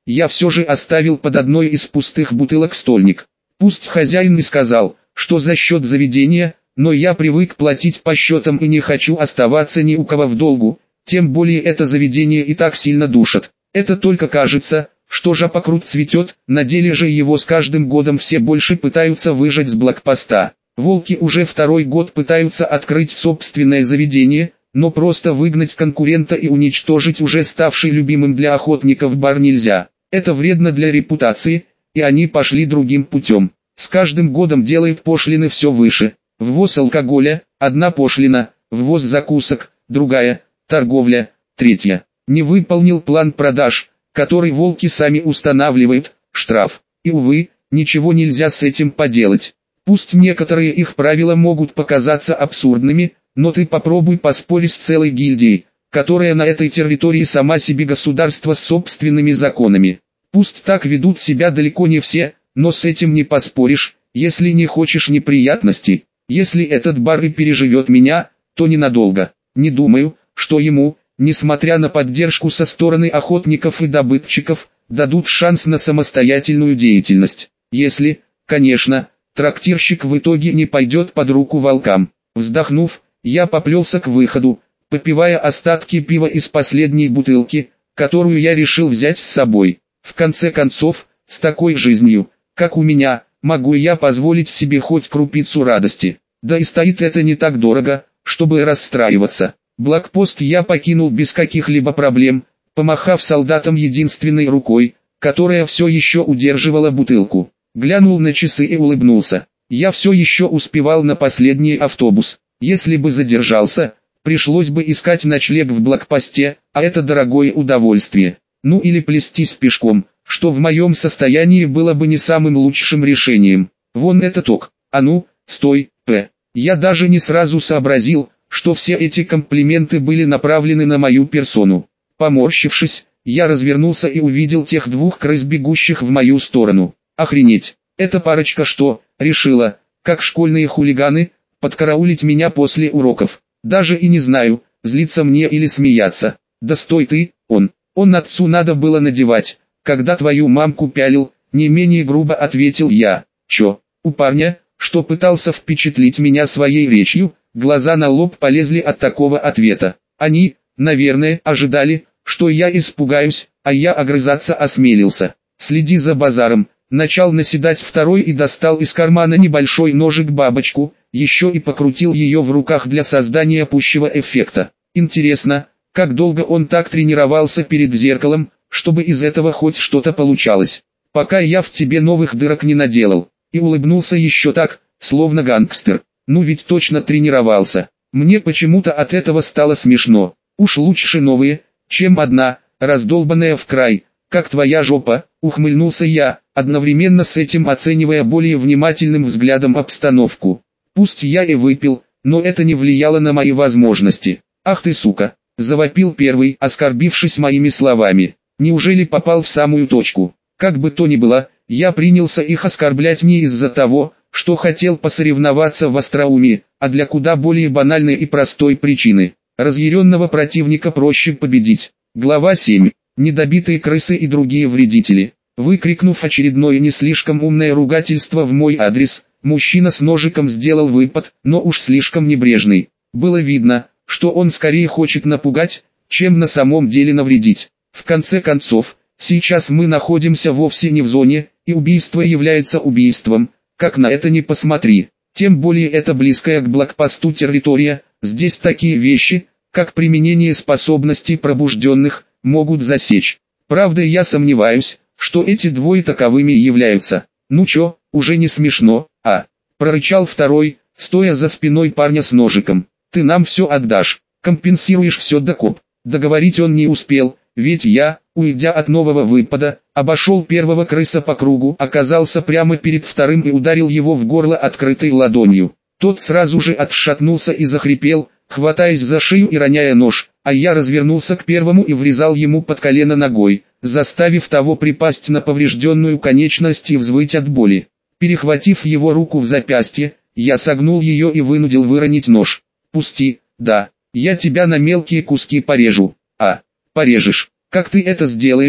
я все же оставил под одной из пустых бутылок стольник. Пусть хозяин не сказал, что за счет заведения, но я привык платить по счетам и не хочу оставаться ни у кого в долгу, тем более это заведение и так сильно душит. Это только кажется, что жопокрут цветет, на деле же его с каждым годом все больше пытаются выжать с блокпоста. Волки уже второй год пытаются открыть собственное заведение, но просто выгнать конкурента и уничтожить уже ставший любимым для охотников бар нельзя. Это вредно для репутации, и они пошли другим путем. С каждым годом делают пошлины все выше. Ввоз алкоголя – одна пошлина, ввоз закусок – другая, торговля – третья. Не выполнил план продаж, который волки сами устанавливают, штраф. И увы, ничего нельзя с этим поделать. Пусть некоторые их правила могут показаться абсурдными, но ты попробуй поспорить с целой гильдией, которая на этой территории сама себе государство с собственными законами. Пусть так ведут себя далеко не все, но с этим не поспоришь, если не хочешь неприятностей. Если этот бар и переживет меня, то ненадолго. Не думаю, что ему, несмотря на поддержку со стороны охотников и добытчиков, дадут шанс на самостоятельную деятельность. Если, конечно, трактирщик в итоге не пойдет под руку волкам. Вздохнув, я поплелся к выходу, попивая остатки пива из последней бутылки, которую я решил взять с собой. В конце концов, с такой жизнью, как у меня, могу я позволить себе хоть крупицу радости. Да и стоит это не так дорого, чтобы расстраиваться. Блокпост я покинул без каких-либо проблем, помахав солдатам единственной рукой, которая все еще удерживала бутылку. Глянул на часы и улыбнулся. Я все еще успевал на последний автобус. Если бы задержался, пришлось бы искать ночлег в блокпосте, а это дорогое удовольствие. Ну или плестись пешком, что в моем состоянии было бы не самым лучшим решением. Вон это ток. А ну, стой, П. Я даже не сразу сообразил, что все эти комплименты были направлены на мою персону. Поморщившись, я развернулся и увидел тех двух крыс, бегущих в мою сторону. Охренеть, эта парочка что, решила, как школьные хулиганы, подкараулить меня после уроков? Даже и не знаю, злиться мне или смеяться. Да стой ты, он, он отцу надо было надевать, когда твою мамку пялил, не менее грубо ответил я. Чё, у парня, что пытался впечатлить меня своей речью, глаза на лоб полезли от такого ответа. Они, наверное, ожидали, что я испугаюсь, а я огрызаться осмелился. Следи за базаром. Начал наседать второй и достал из кармана небольшой ножик-бабочку, еще и покрутил ее в руках для создания пущего эффекта. Интересно, как долго он так тренировался перед зеркалом, чтобы из этого хоть что-то получалось. Пока я в тебе новых дырок не наделал. И улыбнулся еще так, словно гангстер. Ну ведь точно тренировался. Мне почему-то от этого стало смешно. Уж лучше новые, чем одна, раздолбанная в край, как твоя жопа, ухмыльнулся я, одновременно с этим оценивая более внимательным взглядом обстановку. Пусть я и выпил, но это не влияло на мои возможности. Ах ты сука, завопил первый, оскорбившись моими словами. Неужели попал в самую точку? Как бы то ни было, я принялся их оскорблять не из-за того, что хотел посоревноваться в остроумии, а для куда более банальной и простой причины. Разъяренного противника проще победить. Глава семь. Недобитые крысы и другие вредители. Выкрикнув очередное не слишком умное ругательство в мой адрес, мужчина с ножиком сделал выпад, но уж слишком небрежный. Было видно, что он скорее хочет напугать, чем на самом деле навредить. В конце концов, сейчас мы находимся вовсе не в зоне, и убийство является убийством, как на это ни посмотри. Тем более это близкая к блокпосту территория, здесь такие вещи, как применение способностей пробужденных, могут засечь. Правда, я сомневаюсь, что эти двое таковыми являются. Ну чё, уже не смешно, а? Прорычал второй, стоя за спиной парня с ножиком. Ты нам все отдашь, компенсируешь все до коп. Договорить он не успел, ведь я, уйдя от нового выпада, обошел первого крыса по кругу, оказался прямо перед вторым и ударил его в горло открытой ладонью. Тот сразу же отшатнулся и захрипел, хватаясь за шею и роняя нож, а я развернулся к первому и врезал ему под колено ногой, заставив того припасть на поврежденную конечность и взвыть от боли. Перехватив его руку в запястье, я согнул ее и вынудил выронить нож. «Пусти, да, я тебя на мелкие куски порежу». «А, порежешь, как ты это сделаешь,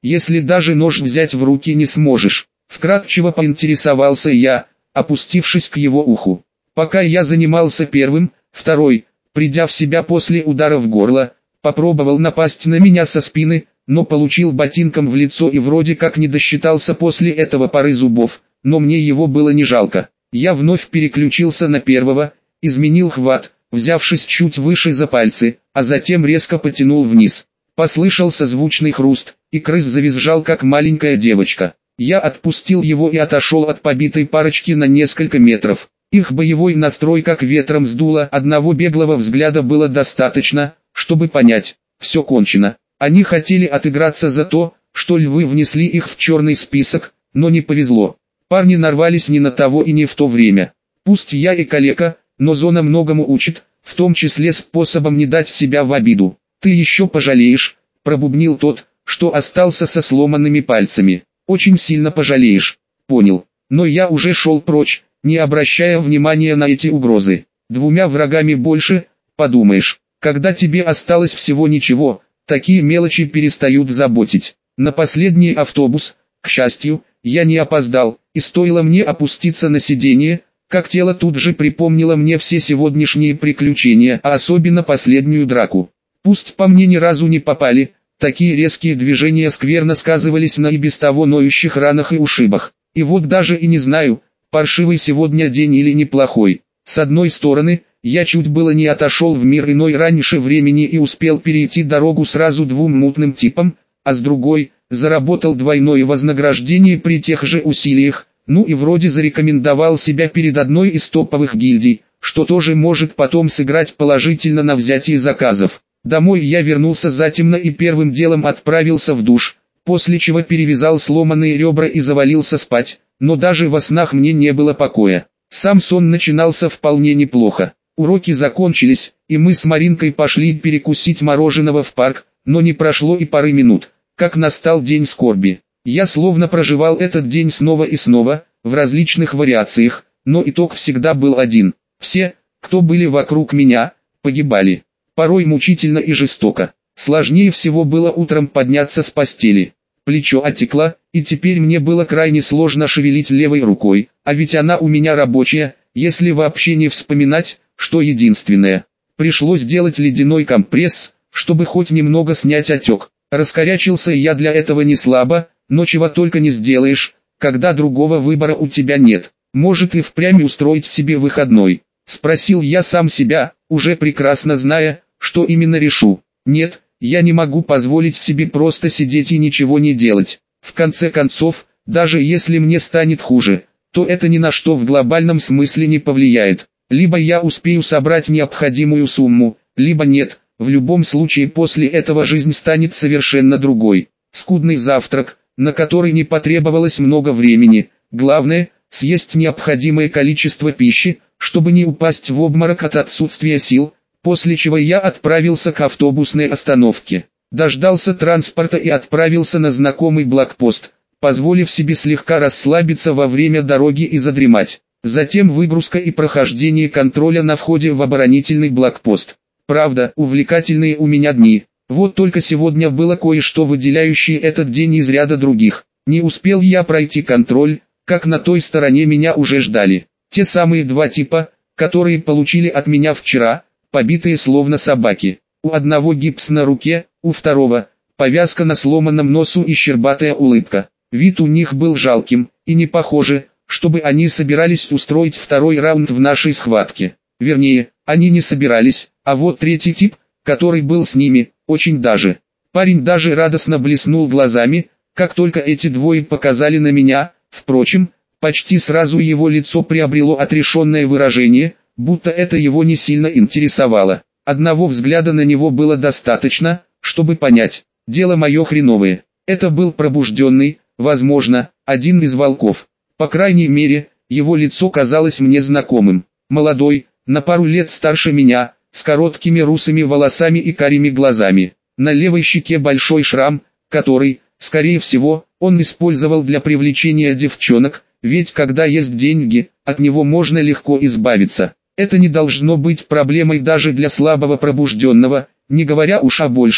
если даже нож взять в руки не сможешь? Вкратчиво поинтересовался я, опустившись к его уху. Пока я занимался первым, второй, придя в себя после удара в горло, попробовал напасть на меня со спины, но получил ботинком в лицо и вроде как не досчитался после этого пары зубов, но мне его было не жалко. Я вновь переключился на первого, изменил хват, взявшись чуть выше за пальцы, а затем резко потянул вниз. Послышался звучный хруст, и крыс завизжал как маленькая девочка. Я отпустил его и отошел от побитой парочки на несколько метров. Их боевой настрой как ветром сдуло, одного беглого взгляда было достаточно, чтобы понять, все кончено. Они хотели отыграться за то, что львы внесли их в черный список, но не повезло. Парни нарвались не на того и не в то время. Пусть я и калека, но зона многому учит, в том числе способом не дать себя в обиду. «Ты еще пожалеешь», — пробубнил тот, что остался со сломанными пальцами. «Очень сильно пожалеешь». «Понял». Но я уже шел прочь, не обращая внимания на эти угрозы. Двумя врагами больше, подумаешь, когда тебе осталось всего ничего, такие мелочи перестают заботить. На последний автобус, к счастью, я не опоздал, и стоило мне опуститься на сиденье, как тело тут же припомнило мне все сегодняшние приключения, а особенно последнюю драку. Пусть по мне ни разу не попали, такие резкие движения скверно сказывались на и без того ноющих ранах и ушибах. И вот даже и не знаю, паршивый сегодня день или неплохой. С одной стороны, я чуть было не отошел в мир иной раньше времени и успел перейти дорогу сразу двум мутным типам, а с другой, заработал двойное вознаграждение при тех же усилиях, ну и вроде зарекомендовал себя перед одной из топовых гильдий, что тоже может потом сыграть положительно на взятие заказов. Домой я вернулся затемно и первым делом отправился в душ, после чего перевязал сломанные ребра и завалился спать, но даже во снах мне не было покоя. Сам сон начинался вполне неплохо. Уроки закончились, и мы с Маринкой пошли перекусить мороженого в парк, но не прошло и пары минут, как настал день скорби. Я словно проживал этот день снова и снова, в различных вариациях, но итог всегда был один. Все, кто были вокруг меня, погибали. Порой мучительно и жестоко. Сложнее всего было утром подняться с постели. Плечо отекло, и теперь мне было крайне сложно шевелить левой рукой, а ведь она у меня рабочая, если вообще не вспоминать, что единственное. Пришлось делать ледяной компресс, чтобы хоть немного снять отек. Раскорячился я для этого не слабо, но чего только не сделаешь, когда другого выбора у тебя нет. Может и впрямь устроить себе выходной? Спросил я сам себя, уже прекрасно зная, что именно решу. Нет, я не могу позволить себе просто сидеть и ничего не делать. В конце концов, даже если мне станет хуже, то это ни на что в глобальном смысле не повлияет. Либо я успею собрать необходимую сумму, либо нет. В любом случае после этого жизнь станет совершенно другой. Скудный завтрак, на который не потребовалось много времени. Главное, съесть необходимое количество пищи, чтобы не упасть в обморок от отсутствия сил, после чего я отправился к автобусной остановке. Дождался транспорта и отправился на знакомый блокпост, позволив себе слегка расслабиться во время дороги и задремать. Затем выгрузка и прохождение контроля на входе в оборонительный блокпост. Правда, увлекательные у меня дни. Вот только сегодня было кое-что, выделяющее этот день из ряда других. Не успел я пройти контроль, как на той стороне меня уже ждали. Те самые два типа, которые получили от меня вчера, побитые словно собаки. У одного гипс на руке, у второго повязка на сломанном носу и щербатая улыбка. Вид у них был жалким, и не похоже, чтобы они собирались устроить второй раунд в нашей схватке. Вернее, они не собирались, а вот третий тип, который был с ними, очень даже. Парень даже радостно блеснул глазами, как только эти двое показали на меня. Впрочем, почти сразу его лицо приобрело отрешенное выражение, будто это его не сильно интересовало. Одного взгляда на него было достаточно, чтобы понять, дело мое хреновое. Это был пробужденный, возможно, один из волков. По крайней мере, его лицо казалось мне знакомым. Молодой, на пару лет старше меня, с короткими русыми волосами и карими глазами. На левой щеке большой шрам, который, скорее всего, он использовал для привлечения девчонок, ведь когда есть деньги, от него можно легко избавиться. Это не должно быть проблемой даже для слабого пробужденного, не говоря уж о большем,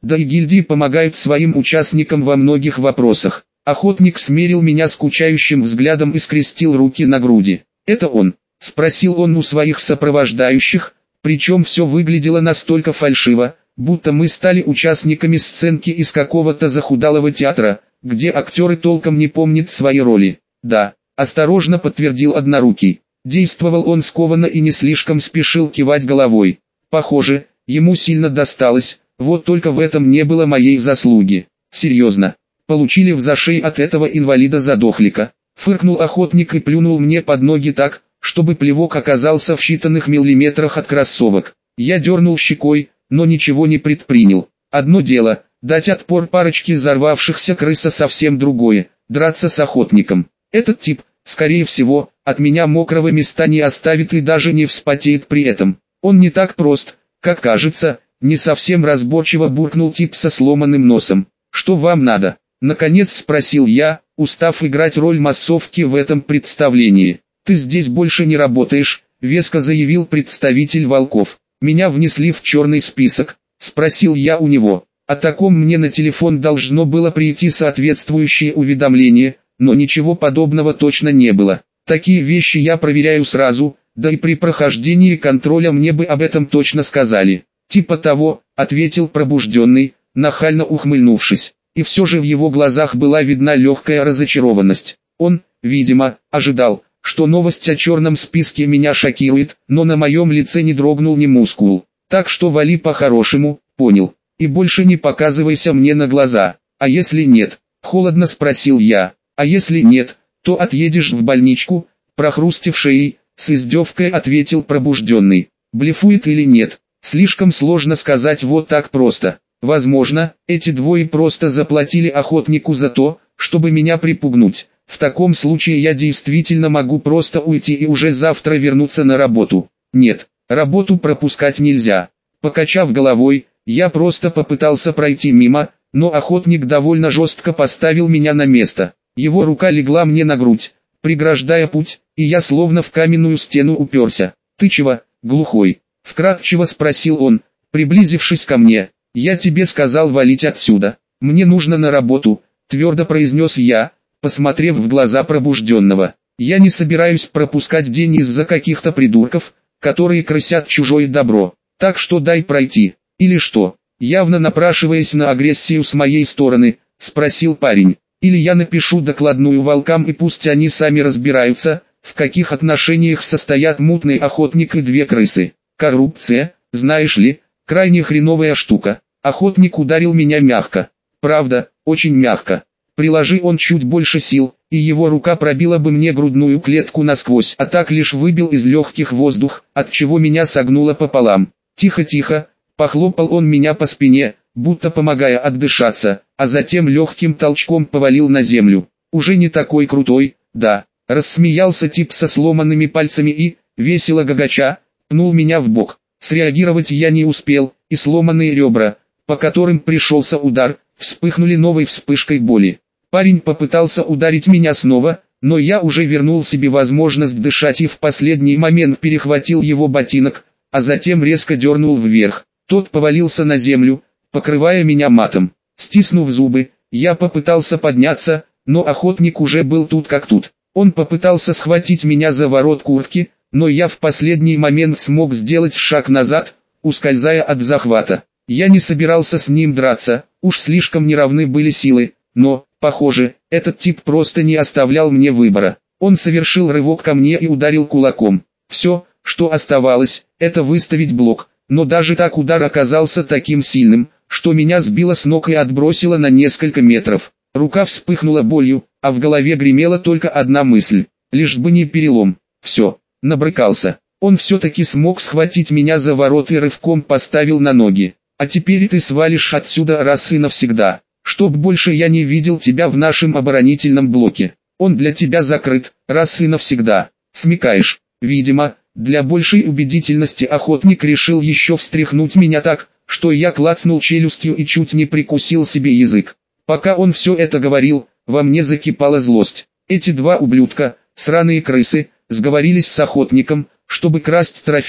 Да и гильдии помогают своим участникам во многих вопросах. Охотник смерил меня скучающим взглядом и скрестил руки на груди. «Это он?» — спросил он у своих сопровождающих, причем все выглядело настолько фальшиво, будто мы стали участниками сценки из какого-то захудалого театра, где актеры толком не помнят свои роли. «Да», — осторожно подтвердил Однорукий. Действовал он скованно и не слишком спешил кивать головой. Похоже, ему сильно досталось, вот только в этом не было моей заслуги. «Серьезно? Получили в зашей от этого инвалида-задохлика?» Фыркнул охотник и плюнул мне под ноги так, чтобы плевок оказался в считанных миллиметрах от кроссовок. Я дернул щекой, но ничего не предпринял. Одно дело, дать отпор парочке взорвавшихся крыс, а совсем другое – драться с охотником. Этот тип, скорее всего, от меня мокрого места не оставит и даже не вспотеет при этом. Он не так прост, как кажется, не совсем разборчиво буркнул тип со сломанным носом. «Что вам надо?» — наконец спросил я, устав играть роль массовки в этом представлении. «Ты здесь больше не работаешь», — веско заявил представитель волков. «Меня внесли в черный список», — спросил я у него. О таком мне на телефон должно было прийти соответствующее уведомление, но ничего подобного точно не было. Такие вещи я проверяю сразу, да и при прохождении контроля мне бы об этом точно сказали. «Типа того», — ответил пробужденный, нахально ухмыльнувшись. И все же в его глазах была видна легкая разочарованность. Он, видимо, ожидал, что новость о черном списке меня шокирует, но на моем лице не дрогнул ни мускул. «Так что вали по-хорошему, понял? И больше не показывайся мне на глаза. А если нет?» — холодно спросил я. «А если нет, то отъедешь в больничку», — прохрустив шеей, с издевкой ответил пробужденный. Блефует или нет, слишком сложно сказать вот так просто. Возможно, эти двое просто заплатили охотнику за то, чтобы меня припугнуть. В таком случае я действительно могу просто уйти и уже завтра вернуться на работу. Нет, работу пропускать нельзя. Покачав головой, я просто попытался пройти мимо, но охотник довольно жестко поставил меня на место. Его рука легла мне на грудь, преграждая путь, и я словно в каменную стену уперся. «Ты чего, глухой?» — вкратчиво спросил он, приблизившись ко мне. «Я тебе сказал валить отсюда. Мне нужно на работу», — твердо произнес я, посмотрев в глаза пробужденного. «Я не собираюсь пропускать день из-за каких-то придурков, которые крысят чужое добро. Так что дай пройти. Или что?» Явно напрашиваясь на агрессию с моей стороны, спросил парень. «Или я напишу докладную волкам и пусть они сами разбираются, в каких отношениях состоят мутный охотник и две крысы. Коррупция, знаешь ли, крайне хреновая штука». Охотник ударил меня мягко. Правда, очень мягко. Приложи он чуть больше сил, и его рука пробила бы мне грудную клетку насквозь, а так лишь выбил из легких воздух, от чего меня согнуло пополам. «Тихо-тихо», похлопал он меня по спине, будто помогая отдышаться, а затем легким толчком повалил на землю. «Уже не такой крутой, да?» Рассмеялся тип со сломанными пальцами и, весело гагача, пнул меня в бок. Среагировать я не успел, и сломанные ребра, по которым пришелся удар, вспыхнули новой вспышкой боли. Парень попытался ударить меня снова, но я уже вернул себе возможность дышать и в последний момент перехватил его ботинок, а затем резко дернул вверх. Тот повалился на землю, покрывая меня матом. Стиснув зубы, я попытался подняться, но охотник уже был тут как тут. Он попытался схватить меня за ворот куртки, но я в последний момент смог сделать шаг назад, ускользая от захвата. Я не собирался с ним драться, уж слишком неравны были силы, но, похоже, этот тип просто не оставлял мне выбора. Он совершил рывок ко мне и ударил кулаком. Все, что оставалось, это выставить блок, но даже так удар оказался таким сильным, что меня сбило с ног и отбросило на несколько метров. Рука вспыхнула болью, а в голове гремела только одна мысль, лишь бы не перелом. Все, набрыкался. Он все-таки смог схватить меня за ворот и рывком поставил на ноги. «А теперь ты свалишь отсюда раз и навсегда, чтоб больше я не видел тебя в нашем оборонительном блоке. Он для тебя закрыт, раз и навсегда. Смекаешь?» Видимо, для большей убедительности охотник решил еще встряхнуть меня так, что я клацнул челюстью и чуть не прикусил себе язык. Пока он все это говорил, во мне закипала злость. Эти два ублюдка, сраные крысы, сговорились с охотником, чтобы красть трофеи,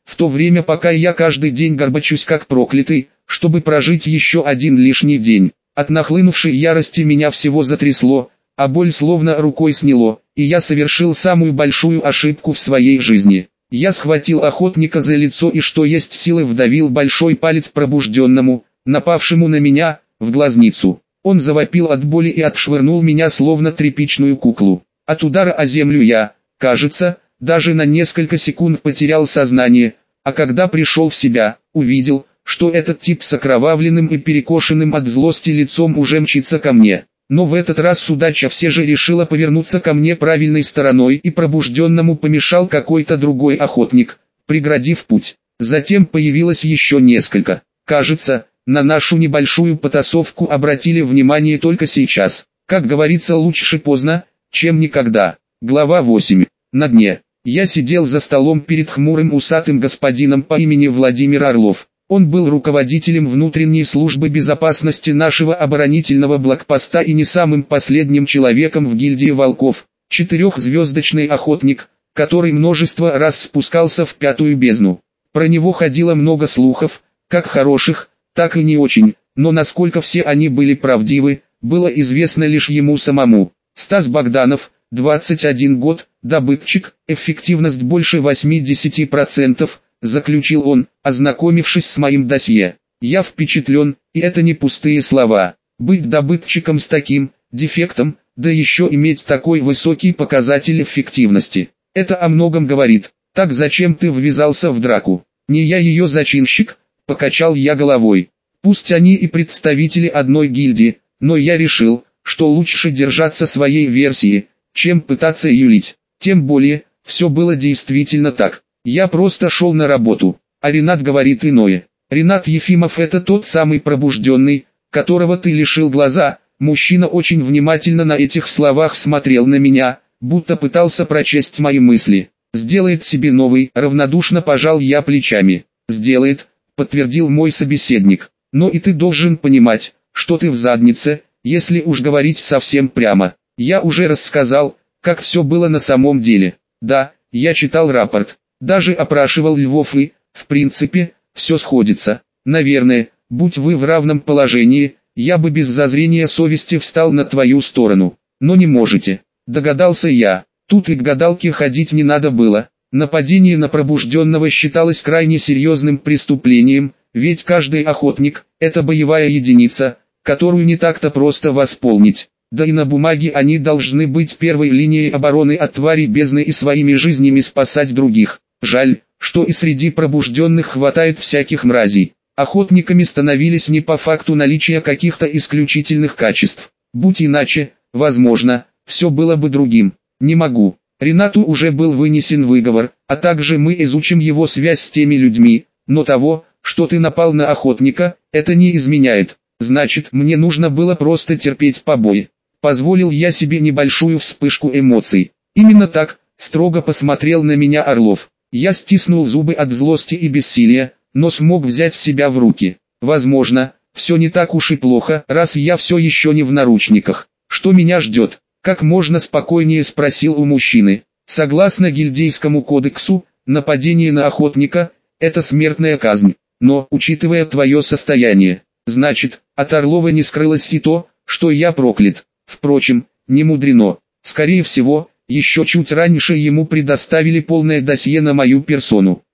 в то время пока я каждый день горбачусь как проклятый, чтобы прожить еще один лишний день. От нахлынувшей ярости меня всего затрясло, а боль словно рукой сняло, и я совершил самую большую ошибку в своей жизни. Я схватил охотника за лицо и что есть силы вдавил большой палец пробужденному, напавшему на меня, в глазницу. Он завопил от боли и отшвырнул меня словно тряпичную куклу. От удара о землю я, кажется, даже на несколько секунд потерял сознание, а когда пришел в себя, увидел, что этот тип с окровавленным и перекошенным от злости лицом уже мчится ко мне. Но в этот раз удача все же решила повернуться ко мне правильной стороной и пробужденному помешал какой-то другой охотник, преградив путь. Затем появилось еще несколько. Кажется, на нашу небольшую потасовку обратили внимание только сейчас. Как говорится, лучше поздно, чем никогда. Глава восемь. На дне. Я сидел за столом перед хмурым усатым господином по имени Владимир Орлов. Он был руководителем внутренней службы безопасности нашего оборонительного блокпоста и не самым последним человеком в гильдии волков. Четырехзвездочный охотник, который множество раз спускался в пятую бездну. Про него ходило много слухов, как хороших, так и не очень, но насколько все они были правдивы, было известно лишь ему самому. Стас Богданов, двадцать один год, добытчик, эффективность больше восьмидесяти процентов, заключил он, ознакомившись с моим досье. Я впечатлен, и это не пустые слова. Быть добытчиком с таким дефектом, да еще иметь такой высокий показатель эффективности. Это о многом говорит. Так зачем ты ввязался в драку? Не я ее зачинщик, покачал я головой. Пусть они и представители одной гильдии, но я решил, что лучше держаться своей версии, чем пытаться юлить. Тем более, все было действительно так. Я просто шел на работу, а Ренат говорит иное. Ренат Ефимов — это тот самый пробужденный, которого ты лишил глаза. Мужчина очень внимательно на этих словах смотрел на меня, будто пытался прочесть мои мысли. Сделает себе новый, равнодушно пожал я плечами. Сделает, подтвердил мой собеседник. Но и ты должен понимать, что ты в заднице, если уж говорить совсем прямо. Я уже рассказал, как все было на самом деле. Да, я читал рапорт. Даже опрашивал Львов и, в принципе, все сходится. Наверное, будь вы в равном положении, я бы без зазрения совести встал на твою сторону. Но не можете. Догадался я. Тут и к гадалке ходить не надо было. Нападение на пробужденного считалось крайне серьезным преступлением, ведь каждый охотник – это боевая единица, которую не так-то просто восполнить. Да и на бумаге они должны быть первой линией обороны от тварей бездны и своими жизнями спасать других. Жаль, что и среди пробужденных хватает всяких мразей. Охотниками становились не по факту наличия каких-то исключительных качеств. Будь иначе, возможно, все было бы другим. Не могу. Ренату уже был вынесен выговор, а также мы изучим его связь с теми людьми, но того, что ты напал на охотника, это не изменяет. Значит, мне нужно было просто терпеть побои. Позволил я себе небольшую вспышку эмоций. Именно так, строго посмотрел на меня Орлов. Я стиснул зубы от злости и бессилия, но смог взять себя в руки. Возможно, все не так уж и плохо, раз я все еще не в наручниках. Что меня ждет? Как можно спокойнее спросил у мужчины. Согласно гильдейскому кодексу, нападение на охотника – это смертная казнь. Но, учитывая твое состояние, значит, от Орлова не скрылось и то, что я проклят. Впрочем, не мудрено. Скорее всего, еще чуть раньше ему предоставили полное досье на мою персону.